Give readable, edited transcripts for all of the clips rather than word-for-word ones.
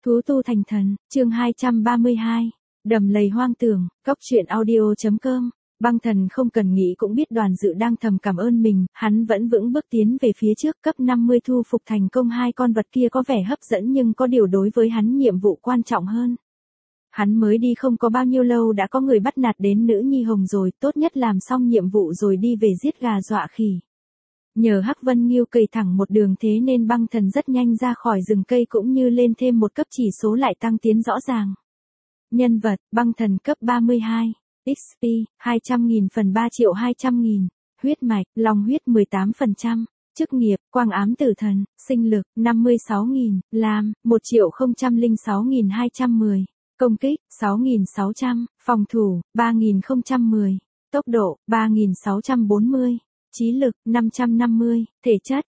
Thú tu thành thần, chương 232. Đầm lầy hoang tưởng, cốc truyện audio.com. Băng thần không cần nghĩ cũng biết đoàn dự đang thầm cảm ơn mình, hắn vẫn vững bước tiến về phía trước. Cấp 50 thu phục thành công hai con vật kia có vẻ hấp dẫn nhưng có điều đối với hắn nhiệm vụ quan trọng hơn. Hắn mới đi không có bao nhiêu lâu đã có người bắt nạt đến nữ nhi hồng rồi, tốt nhất làm xong nhiệm vụ rồi đi về giết gà dọa khỉ. Nhờ Hắc Vân Nghiêu cày thẳng một đường thế nên băng thần rất nhanh ra khỏi rừng cây cũng như lên thêm một cấp, chỉ số lại tăng tiến rõ ràng. Nhân vật, băng thần cấp 32, XP, 200.000 phần 3.200.000, huyết mạch, long huyết 18%, chức nghiệp, quang ám tử thần, sinh lực, 56.000, lam, 1.006.210, công kích, 6.600, phòng thủ, 3.010, tốc độ, 3.640. Trí lực, 550, thể chất,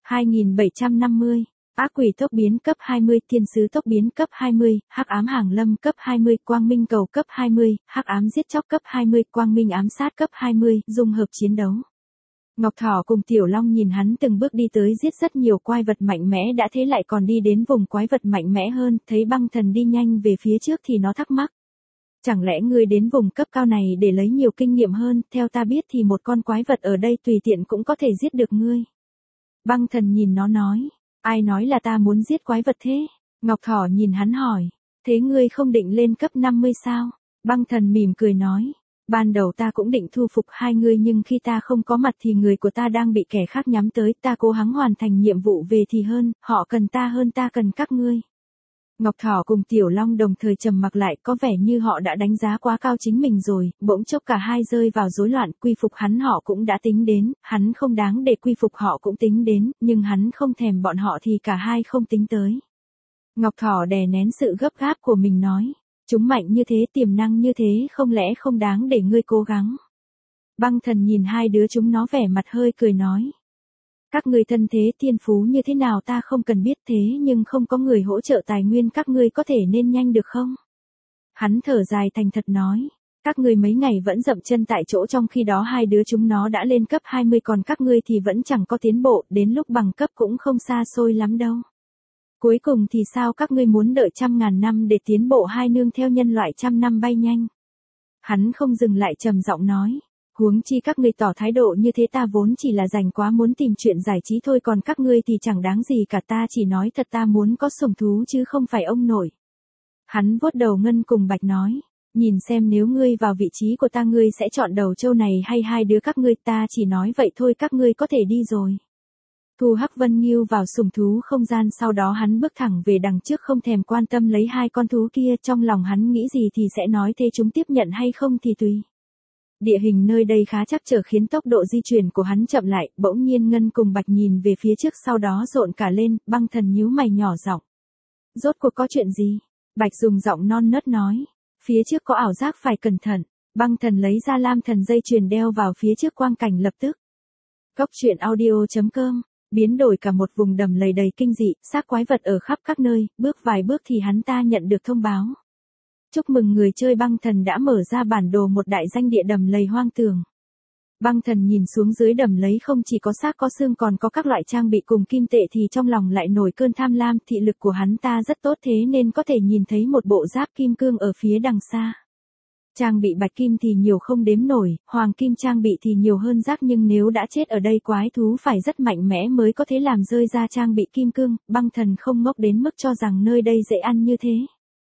2750, ác quỷ tốc biến cấp 20, thiên sứ tốc biến cấp 20, hắc ám hàng lâm cấp 20, quang minh cầu cấp 20, hắc ám giết chóc cấp 20, quang minh ám sát cấp 20, dung hợp chiến đấu. Ngọc Thỏ cùng Tiểu Long nhìn hắn từng bước đi tới giết rất nhiều quái vật mạnh mẽ đã thế lại còn đi đến vùng quái vật mạnh mẽ hơn, thấy băng thần đi nhanh về phía trước thì nó thắc mắc. Chẳng lẽ ngươi đến vùng cấp cao này để lấy nhiều kinh nghiệm hơn, theo ta biết thì một con quái vật ở đây tùy tiện cũng có thể giết được ngươi. Băng thần nhìn nó nói, ai nói là ta muốn giết quái vật thế? Ngọc Thỏ nhìn hắn hỏi, thế ngươi không định lên cấp 50 sao? Băng thần mỉm cười nói, ban đầu ta cũng định thu phục hai ngươi nhưng khi ta không có mặt thì người của ta đang bị kẻ khác nhắm tới, ta cố gắng hoàn thành nhiệm vụ về thì hơn, họ cần ta hơn ta cần các ngươi. Ngọc Thỏ cùng Tiểu Long đồng thời trầm mặc lại, có vẻ như họ đã đánh giá quá cao chính mình rồi, bỗng chốc cả hai rơi vào rối loạn. Quy phục hắn họ cũng đã tính đến, hắn không đáng để quy phục họ cũng tính đến, nhưng hắn không thèm bọn họ thì cả hai không tính tới. Ngọc Thỏ đè nén sự gấp gáp của mình nói, chúng mạnh như thế, tiềm năng như thế, không lẽ không đáng để ngươi cố gắng. Băng thần nhìn hai đứa chúng nó vẻ mặt hơi cười nói. Các ngươi thân thế thiên phú như thế nào ta không cần biết, thế nhưng không có người hỗ trợ tài nguyên các ngươi có thể nên nhanh được không? Hắn thở dài thành thật nói, các ngươi mấy ngày vẫn dậm chân tại chỗ trong khi đó hai đứa chúng nó đã lên cấp 20 còn các ngươi thì vẫn chẳng có tiến bộ, đến lúc bằng cấp cũng không xa xôi lắm đâu. Cuối cùng thì sao các ngươi muốn đợi 100.000 năm để tiến bộ hai nương theo nhân loại 100 năm bay nhanh? Hắn không dừng lại trầm giọng nói. Huống chi các ngươi tỏ thái độ như thế ta vốn chỉ là rảnh quá muốn tìm chuyện giải trí thôi còn các ngươi thì chẳng đáng gì cả ta chỉ nói thật ta muốn có sủng thú chứ không phải ông nội. Hắn vuốt đầu Ngân cùng Bạch nói, nhìn xem nếu ngươi vào vị trí của ta ngươi sẽ chọn đầu trâu này hay hai đứa các ngươi ta chỉ nói vậy thôi các ngươi có thể đi rồi. Thu Hắc Vân Nghiêu vào sủng thú không gian sau đó hắn bước thẳng về đằng trước không thèm quan tâm lấy hai con thú kia trong lòng hắn nghĩ gì thì sẽ nói thế chúng tiếp nhận hay không thì tùy. Địa hình nơi đây khá chắc trở khiến tốc độ di chuyển của hắn chậm lại, bỗng nhiên Ngân cùng Bạch nhìn về phía trước sau đó rộn cả lên, băng thần nhíu mày nhỏ giọng. Rốt cuộc có chuyện gì? Bạch dùng giọng non nớt nói. Phía trước có ảo giác phải cẩn thận, băng thần lấy ra lam thần dây chuyền đeo vào phía trước quang cảnh lập tức. Cốc truyện audio.com, biến đổi cả một vùng đầm lầy đầy kinh dị, xác quái vật ở khắp các nơi, bước vài bước thì hắn ta nhận được thông báo. Chúc mừng người chơi băng thần đã mở ra bản đồ một đại danh địa đầm lầy hoang tường. Băng thần nhìn xuống dưới đầm lầy không chỉ có xác có xương còn có các loại trang bị cùng kim tệ thì trong lòng lại nổi cơn tham lam, thị lực của hắn ta rất tốt thế nên có thể nhìn thấy một bộ giáp kim cương ở phía đằng xa. Trang bị bạch kim thì nhiều không đếm nổi, hoàng kim trang bị thì nhiều hơn rác nhưng nếu đã chết ở đây quái thú phải rất mạnh mẽ mới có thể làm rơi ra trang bị kim cương, băng thần không ngốc đến mức cho rằng nơi đây dễ ăn như thế.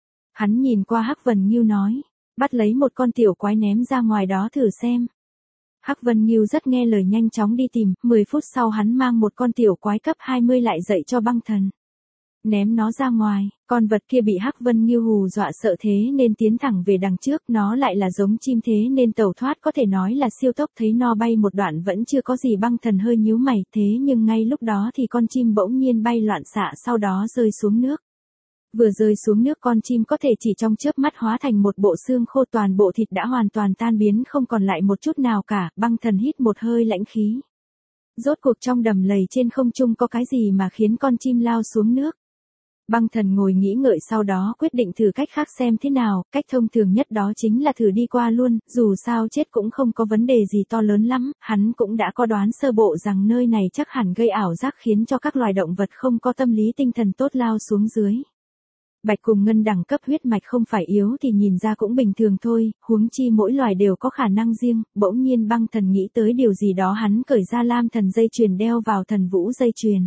Hắn nhìn qua Hắc Vân Nghiêu nói, bắt lấy một con tiểu quái ném ra ngoài đó thử xem. Hắc Vân Nghiêu rất nghe lời nhanh chóng đi tìm, 10 phút sau hắn mang một con tiểu quái cấp 20 lại dậy cho băng thần. Ném nó ra ngoài, con vật kia bị Hắc Vân Nghiêu hù dọa sợ thế nên tiến thẳng về đằng trước, nó lại là giống chim thế nên tẩu thoát có thể nói là siêu tốc thấy no bay một đoạn vẫn chưa có gì băng thần hơi nhíu mày thế nhưng ngay lúc đó thì con chim bỗng nhiên bay loạn xạ sau đó rơi xuống nước. Vừa rơi xuống nước con chim có thể chỉ trong chớp mắt hóa thành một bộ xương khô toàn bộ thịt đã hoàn toàn tan biến không còn lại một chút nào cả, băng thần hít một hơi lãnh khí. Rốt cuộc trong đầm lầy trên không trung có cái gì mà khiến con chim lao xuống nước. Băng thần ngồi nghĩ ngợi sau đó quyết định thử cách khác xem thế nào, cách thông thường nhất đó chính là thử đi qua luôn, dù sao chết cũng không có vấn đề gì to lớn lắm, hắn cũng đã có đoán sơ bộ rằng nơi này chắc hẳn gây ảo giác khiến cho các loài động vật không có tâm lý tinh thần tốt lao xuống dưới. Bạch cùng ngân đẳng cấp huyết mạch không phải yếu thì nhìn ra cũng bình thường thôi, huống chi mỗi loài đều có khả năng riêng. Bỗng nhiên băng thần nghĩ tới điều gì đó, hắn cởi ra lam thần dây chuyền đeo vào thần vũ dây chuyền.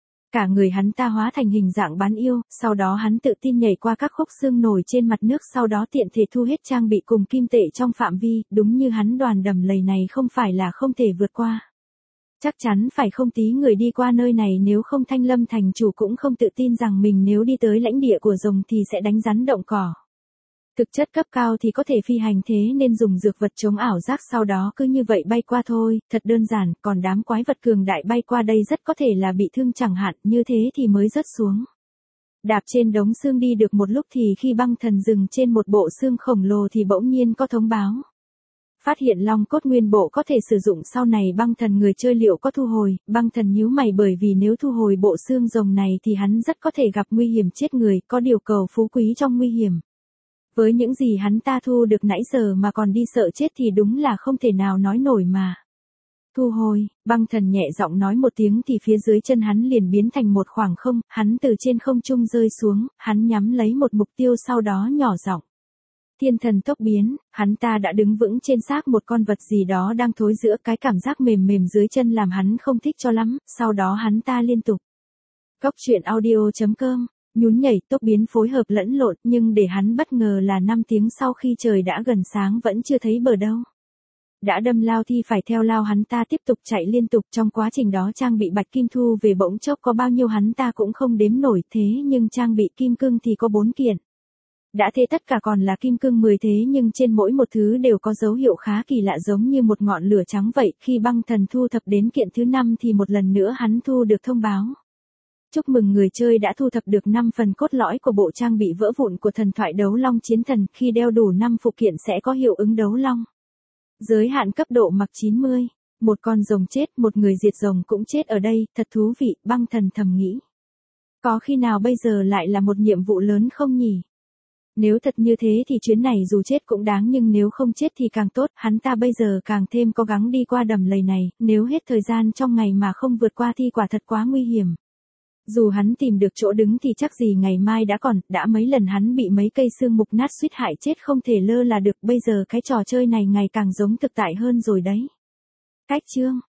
Cả người hắn ta hóa thành hình dạng bán yêu, sau đó hắn tự tin nhảy qua các khúc xương nổi trên mặt nước, sau đó tiện thể thu hết trang bị cùng kim tệ trong phạm vi, đúng như hắn đoán đầm lầy này không phải là không thể vượt qua. Chắc chắn phải không tí người đi qua nơi này, nếu không Thanh Lâm thành chủ cũng không tự tin rằng mình nếu đi tới lãnh địa của rồng thì sẽ đánh rắn động cỏ. Thực chất cấp cao thì có thể phi hành, thế nên dùng dược vật chống ảo giác sau đó cứ như vậy bay qua thôi, thật đơn giản, còn đám quái vật cường đại bay qua đây rất có thể là bị thương chẳng hạn, như thế thì mới rớt xuống. Đạp trên đống xương đi được một lúc thì khi băng thần dừng trên một bộ xương khổng lồ thì bỗng nhiên có thông báo. Phát hiện long cốt nguyên bộ có thể sử dụng sau này, băng thần người chơi liệu có thu hồi. Băng thần nhíu mày, bởi vì nếu thu hồi bộ xương rồng này thì hắn rất có thể gặp nguy hiểm chết người, có điều cầu phú quý trong nguy hiểm. Với những gì hắn ta thu được nãy giờ mà còn đi sợ chết thì đúng là không thể nào nói nổi mà. Thu hồi, băng thần nhẹ giọng nói một tiếng thì phía dưới chân hắn liền biến thành một khoảng không, hắn từ trên không trung rơi xuống, hắn nhắm lấy một mục tiêu sau đó nhỏ giọng. Thiên thần tốc biến, hắn ta đã đứng vững trên xác một con vật gì đó đang thối rữa, cái cảm giác mềm mềm dưới chân làm hắn không thích cho lắm, sau đó hắn ta liên tục. Góc truyện audio.com, nhún nhảy tốc biến phối hợp lẫn lộn, nhưng để hắn bất ngờ là 5 tiếng sau khi trời đã gần sáng vẫn chưa thấy bờ đâu. Đã đâm lao thì phải theo lao, hắn ta tiếp tục chạy liên tục, trong quá trình đó trang bị bạch kim thu về bỗng chốc có bao nhiêu hắn ta cũng không đếm nổi, thế nhưng trang bị kim cương thì có 4 kiện. Đã thế tất cả còn là kim cương 10, thế nhưng trên mỗi một thứ đều có dấu hiệu khá kỳ lạ giống như một ngọn lửa trắng vậy. Khi băng thần thu thập đến kiện thứ 5 thì một lần nữa hắn thu được thông báo. Chúc mừng người chơi đã thu thập được 5 phần cốt lõi của bộ trang bị vỡ vụn của thần thoại đấu long chiến thần, khi đeo đủ 5 phụ kiện sẽ có hiệu ứng đấu long. Giới hạn cấp độ mặc 90. Một con rồng chết, một người diệt rồng cũng chết ở đây, thật thú vị, băng thần thầm nghĩ. Có khi nào bây giờ lại là một nhiệm vụ lớn không nhỉ? Nếu thật như thế thì chuyến này dù chết cũng đáng, nhưng nếu không chết thì càng tốt, hắn ta bây giờ càng thêm cố gắng đi qua đầm lầy này, nếu hết thời gian trong ngày mà không vượt qua thì quả thật quá nguy hiểm. Dù hắn tìm được chỗ đứng thì chắc gì ngày mai đã còn, đã mấy lần hắn bị mấy cây xương mục nát suýt hại chết không thể lơ là được, bây giờ cái trò chơi này ngày càng giống thực tại hơn rồi đấy. Cách chương